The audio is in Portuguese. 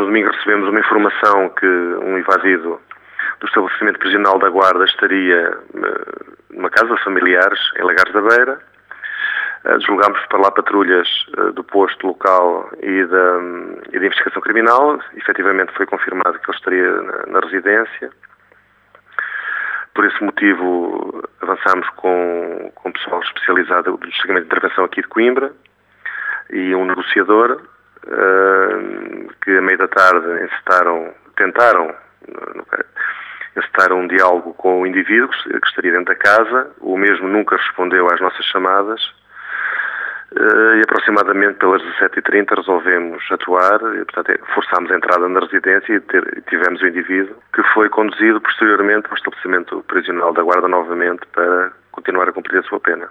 no domingo recebemos uma informação que um evadido do estabelecimento prisional da Guarda estaria numa casa de familiares em Lagares da Beira. Deslogámos para lá patrulhas do posto local e da investigação criminal. Efetivamente foi confirmado que ele estaria na residência. Por esse motivo avançámos com pessoal especializado do Segmento de Intervenção aqui de Coimbra e um negociador que à meia da tarde tentaram encetar um diálogo com o indivíduo que estaria dentro da casa. O mesmo nunca respondeu às nossas chamadas. E aproximadamente pelas 17h30 resolvemos atuar, e, portanto, forçámos a entrada na residência e tivemos o indivíduo que foi conduzido posteriormente ao estabelecimento prisional da Guarda novamente para continuar a cumprir a sua pena.